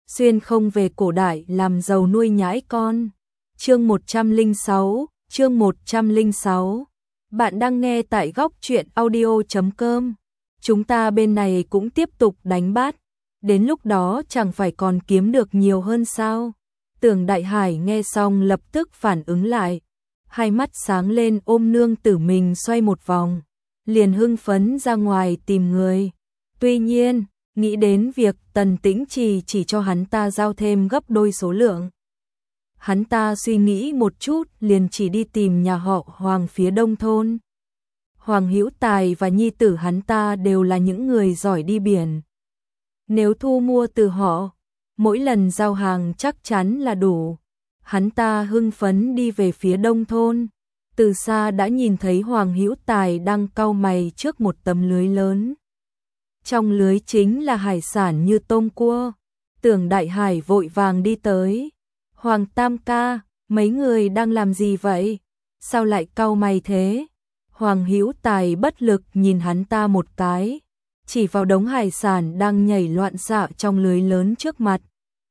xuyên không về cổ đại làm giàu nuôi nhãi con. Chương 106. Bạn đang nghe tại góc truyện audio.com. Chúng ta bên này cũng tiếp tục đánh bát, đến lúc đó chẳng phải còn kiếm được nhiều hơn sao? Tưởng Đại Hải nghe xong lập tức phản ứng lại, hai mắt sáng lên ôm nương tử mình xoay một vòng, liền hưng phấn ra ngoài tìm người. Tuy nhiên, nghĩ đến việc Tần Tĩnh Trì chỉ cho hắn ta giao thêm gấp đôi số lượng. Hắn ta suy nghĩ một chút liền chỉ đi tìm nhà họ Hoàng phía đông thôn. Hoàng Hữu Tài và nhi tử hắn ta đều là những người giỏi đi biển. Nếu thu mua từ họ, mỗi lần giao hàng chắc chắn là đủ. Hắn ta hưng phấn đi về phía đông thôn. Từ xa đã nhìn thấy Hoàng Hữu Tài đang cau mày trước một tấm lưới lớn. Trong lưới chính là hải sản như tôm cua. Tưởng Đại Hải vội vàng đi tới. Hoàng Tam ca, mấy người đang làm gì vậy? Sao lại cau mày thế? Hoàng Hữu Tài bất lực nhìn hắn ta một cái, chỉ vào đống hải sản đang nhảy loạn xạ trong lưới lớn trước mặt.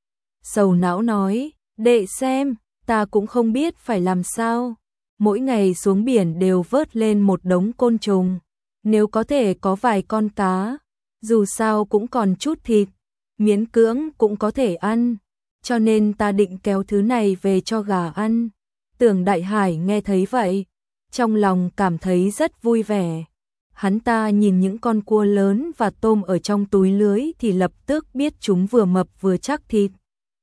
Sầu não nói, đệ xem, ta cũng không biết phải làm sao. Mỗi ngày xuống biển đều vớt lên một đống côn trùng. Nếu có thể có vài con cá, dù sao cũng còn chút thịt, miễn cưỡng cũng có thể ăn. Cho nên ta định kéo thứ này về cho gà ăn. Tưởng Đại Hải nghe thấy vậy, trong lòng cảm thấy rất vui vẻ. Hắn ta nhìn những con cua lớn và tôm ở trong túi lưới thì lập tức biết chúng vừa mập vừa chắc thịt.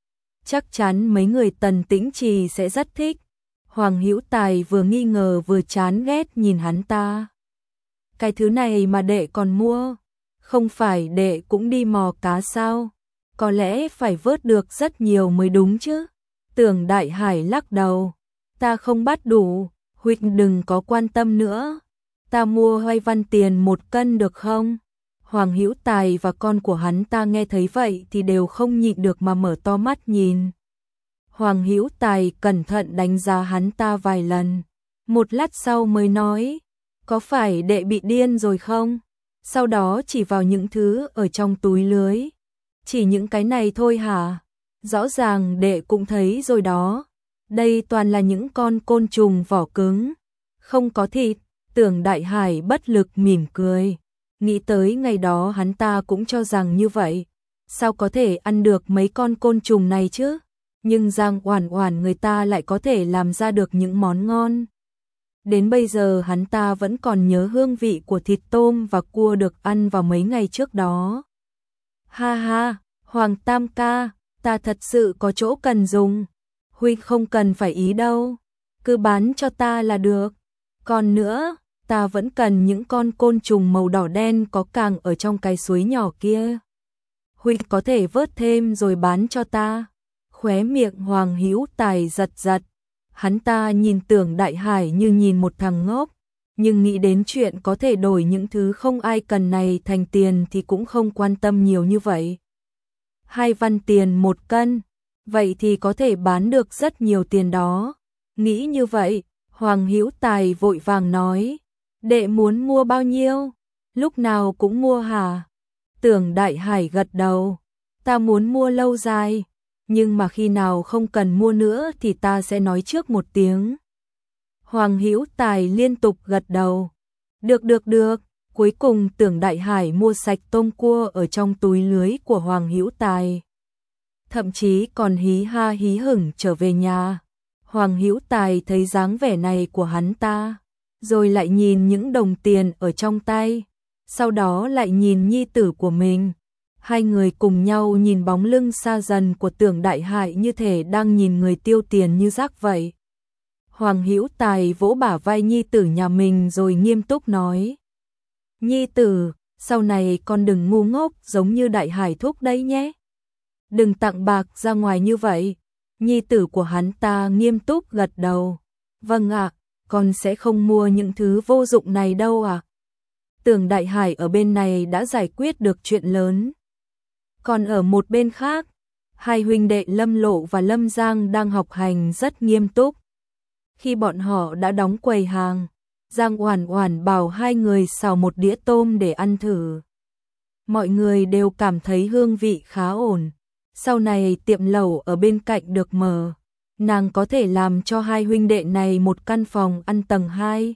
Chắc chắn mấy người Tần Tĩnh Trì sẽ rất thích. Hoàng Hữu Tài vừa nghi ngờ vừa chán ghét nhìn hắn ta. Cái thứ này mà đệ còn mua, không phải đệ cũng đi mò cá sao? Có lẽ phải vớt được rất nhiều mới đúng chứ. Tưởng Đại Hải lắc đầu, ta không bắt đủ, huynh đừng có quan tâm nữa. Ta mua 2 văn tiền 1 cân được không? Hoàng Hữu Tài và con của hắn ta nghe thấy vậy thì đều không nhịn được mà mở to mắt nhìn. Hoàng Hữu Tài cẩn thận đánh giá hắn ta vài lần, một lát sau mới nói, có phải đệ bị điên rồi không? Sau đó chỉ vào những thứ ở trong túi lưới. Chỉ những cái này thôi hả? Rõ ràng đệ cũng thấy rồi đó. Đây toàn là những con côn trùng vỏ cứng, không có thịt. Tưởng Đại Hải bất lực mỉm cười. Nghĩ tới ngày đó hắn ta cũng cho rằng như vậy. Sao có thể ăn được mấy con côn trùng này chứ? Nhưng Giang Oản Oản người ta lại có thể làm ra được những món ngon. Đến bây giờ hắn ta vẫn còn nhớ hương vị của thịt tôm và cua được ăn vào mấy ngày trước đó. Ha ha, Hoàng Tam ca, ta thật sự có chỗ cần dùng. Huynh không cần phải ý đâu, cứ bán cho ta là được. Còn nữa, ta vẫn cần những con côn trùng màu đỏ đen có càng ở trong cái suối nhỏ kia. Huynh có thể vớt thêm rồi bán cho ta. Khóe miệng Hoàng Hữu Tài giật giật. Hắn ta nhìn Tưởng Đại Hải như nhìn một thằng ngốc, nhưng nghĩ đến chuyện có thể đổi những thứ không ai cần này thành tiền thì cũng không quan tâm nhiều như vậy. 2 văn tiền 1 cân, vậy thì có thể bán được rất nhiều tiền đó. Nghĩ như vậy, Hoàng Hữu Tài vội vàng nói, đệ muốn mua bao nhiêu? Lúc nào cũng mua hả? Tưởng Đại Hải gật đầu, ta muốn mua lâu dài, nhưng mà khi nào không cần mua nữa thì ta sẽ nói trước một tiếng. Hoàng Hữu Tài liên tục gật đầu. Được. Cuối cùng Tưởng Đại Hải mua sạch tôm cua ở trong túi lưới của Hoàng Hữu Tài. Thậm chí còn hí ha hí hửng trở về nhà. Hoàng Hữu Tài thấy dáng vẻ này của hắn ta, rồi lại nhìn những đồng tiền ở trong tay, sau đó lại nhìn nhi tử của mình. Hai người cùng nhau nhìn bóng lưng xa dần của Tưởng Đại Hải như thể đang nhìn người tiêu tiền như rác vậy. Hoàng Hữu Tài vỗ bả vai nhi tử nhà mình rồi nghiêm túc nói, nhi tử, sau này con đừng ngu ngốc giống như Đại Hải thúc đấy nhé. Đừng tặng bạc ra ngoài như vậy. Nhi tử của hắn ta nghiêm túc gật đầu. Vâng ạ, con sẽ không mua những thứ vô dụng này đâu ạ. Tưởng Đại Hải ở bên này đã giải quyết được chuyện lớn. Còn ở một bên khác, hai huynh đệ Lâm Lộ và Lâm Giang đang học hành rất nghiêm túc. Khi bọn họ đã đóng quầy hàng, Giang Oản Oản bảo hai người xào một đĩa tôm để ăn thử. Mọi người đều cảm thấy hương vị khá ổn. Sau này tiệm lẩu ở bên cạnh được mở, nàng có thể làm cho hai huynh đệ này một căn phòng ăn tầng 2.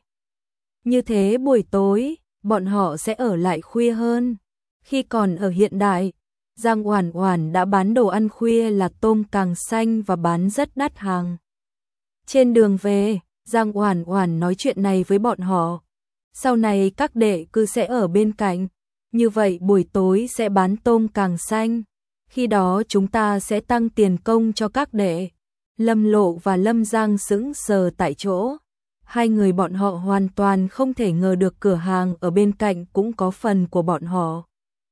Như thế buổi tối, bọn họ sẽ ở lại khuya hơn. Khi còn ở hiện đại, Giang Oản Oản đã bán đồ ăn khuya là tôm càng xanh và bán rất đắt hàng. Trên đường về, Giang Oản Oản nói chuyện này với bọn họ. Sau này các đệ cứ sẽ ở bên cạnh, như vậy buổi tối sẽ bán tôm càng xanh. Khi đó chúng ta sẽ tăng tiền công cho các đệ. Lâm Lộ và Lâm Giang sững sờ tại chỗ. Hai người bọn họ hoàn toàn không thể ngờ được cửa hàng ở bên cạnh cũng có phần của bọn họ.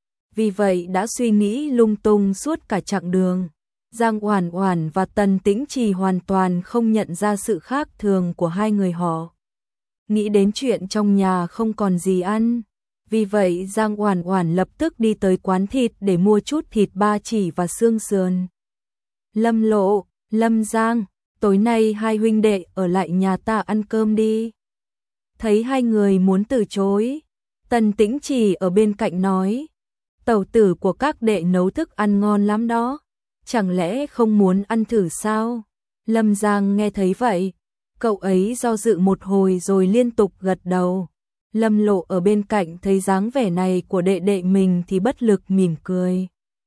Vì vậy đã suy nghĩ lung tung suốt cả chặng đường. Giang Oản Oản và Tần Tĩnh Trì hoàn toàn không nhận ra sự khác thường của hai người họ. Nghĩ đến chuyện trong nhà không còn gì ăn. Vì vậy Giang Oản Oản lập tức đi tới quán thịt để mua chút thịt ba chỉ và xương sườn. Lâm Lộ, Lâm Giang, tối nay hai huynh đệ ở lại nhà ta ăn cơm đi. Thấy hai người muốn từ chối, Tần Tĩnh Trì ở bên cạnh nói, tẩu tử của các đệ nấu thức ăn ngon lắm đó, chẳng lẽ không muốn ăn thử sao? Lâm Giang nghe thấy vậy, cậu ấy do dự một hồi rồi liên tục gật đầu. Lâm Lộ ở bên cạnh thấy dáng vẻ này của đệ đệ mình thì bất lực mỉm cười.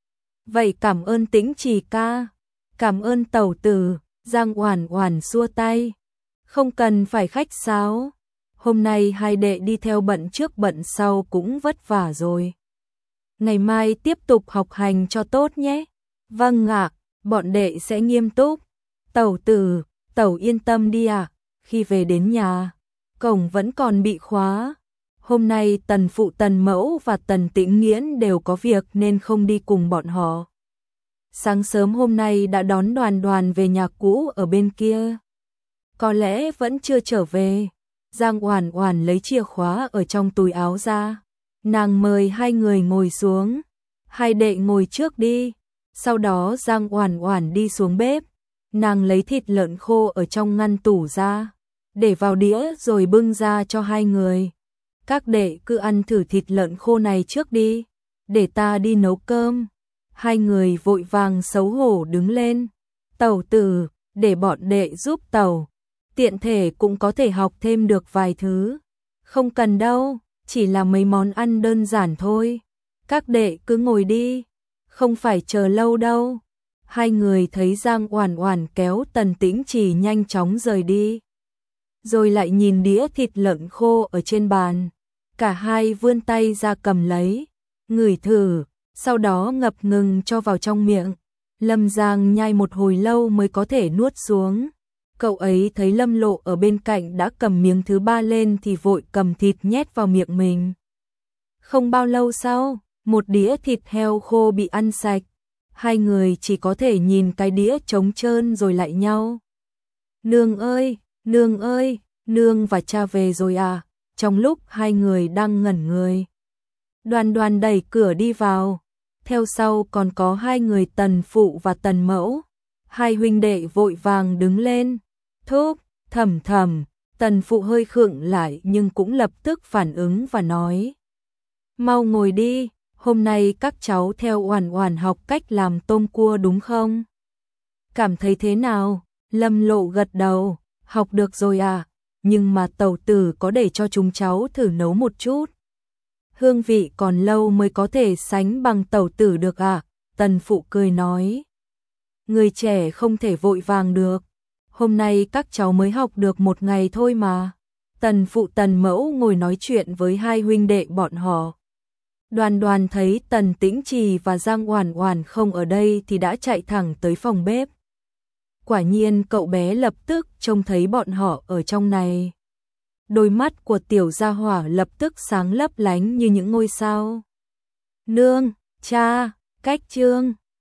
Vậy cảm ơn Tĩnh Trì ca, cảm ơn tẩu tử. Giang Oản Oản xua tay, không cần phải khách sáo. Hôm nay hai đệ đi theo bận trước bận sau cũng vất vả rồi. Ngày mai tiếp tục học hành cho tốt nhé. Vâng ạ, bọn đệ sẽ nghiêm túc. Tẩu tử, tẩu yên tâm đi ạ. Khi về đến nhà, cổng vẫn còn bị khóa. Hôm nay Tần phụ Tần mẫu và Tần Tĩnh Nghiễn đều có việc nên không đi cùng bọn họ. Sáng sớm hôm nay đã đón Đoàn Đoàn về nhà cũ ở bên kia. Có lẽ vẫn chưa trở về. Giang Oản Oản lấy chìa khóa ở trong túi áo ra. Nàng mời hai người ngồi xuống. Hai đệ ngồi trước đi. Sau đó Giang Oản Oản đi xuống bếp. Nàng lấy thịt lợn khô ở trong ngăn tủ ra, để vào đĩa rồi bưng ra cho hai người. Các đệ cứ ăn thử thịt lợn khô này trước đi, để ta đi nấu cơm. Hai người vội vàng xấu hổ đứng lên. Tẩu tử, để bọn đệ giúp tẩu. Tiện thể cũng có thể học thêm được vài thứ. Không cần đâu, chỉ là mấy món ăn đơn giản thôi. Các đệ cứ ngồi đi, không phải chờ lâu đâu. Hai người thấy Giang Oản Oản kéo Tần Tĩnh Trì nhanh chóng rời đi. Rồi lại nhìn đĩa thịt lợn khô ở trên bàn. Cả hai vươn tay ra cầm lấy, ngửi thử, sau đó ngập ngừng cho vào trong miệng. Lâm Giang nhai một hồi lâu mới có thể nuốt xuống. Cậu ấy thấy Lâm Lộ ở bên cạnh đã cầm miếng thứ ba lên thì vội cầm thịt nhét vào miệng mình. Không bao lâu sau, một đĩa thịt heo khô bị ăn sạch. Hai người chỉ có thể nhìn cái đĩa trống trơn rồi lại nhau. Nương ơi, nương ơi, nương và cha về rồi à? Trong lúc hai người đang ngẩn người, Đoàn Đoàn đẩy cửa đi vào. Theo sau còn có hai người Tần phụ và Tần mẫu. Hai huynh đệ vội vàng đứng lên. Thúc, Thẩm Thẩm. Tần phụ hơi khựng lại nhưng cũng lập tức phản ứng và nói, mau ngồi đi, hôm nay các cháu theo Oản Oản học cách làm tôm cua đúng không? Cảm thấy thế nào? Lâm Lộ gật đầu, học được rồi à, nhưng mà tẩu tử có để cho chúng cháu thử nấu một chút. Hương vị còn lâu mới có thể sánh bằng tẩu tử được à? Tần phụ cười nói, người trẻ không thể vội vàng được. Hôm nay các cháu mới học được một ngày thôi mà. Tần phụ Tần mẫu ngồi nói chuyện với hai huynh đệ bọn họ. Đoàn Đoàn thấy Tần Tĩnh Trì và Giang Oản Oản không ở đây thì đã chạy thẳng tới phòng bếp. Quả nhiên cậu bé lập tức trông thấy bọn họ ở trong này. Đôi mắt của tiểu gia hỏa lập tức sáng lấp lánh như những ngôi sao. Nương, cha, cách trương.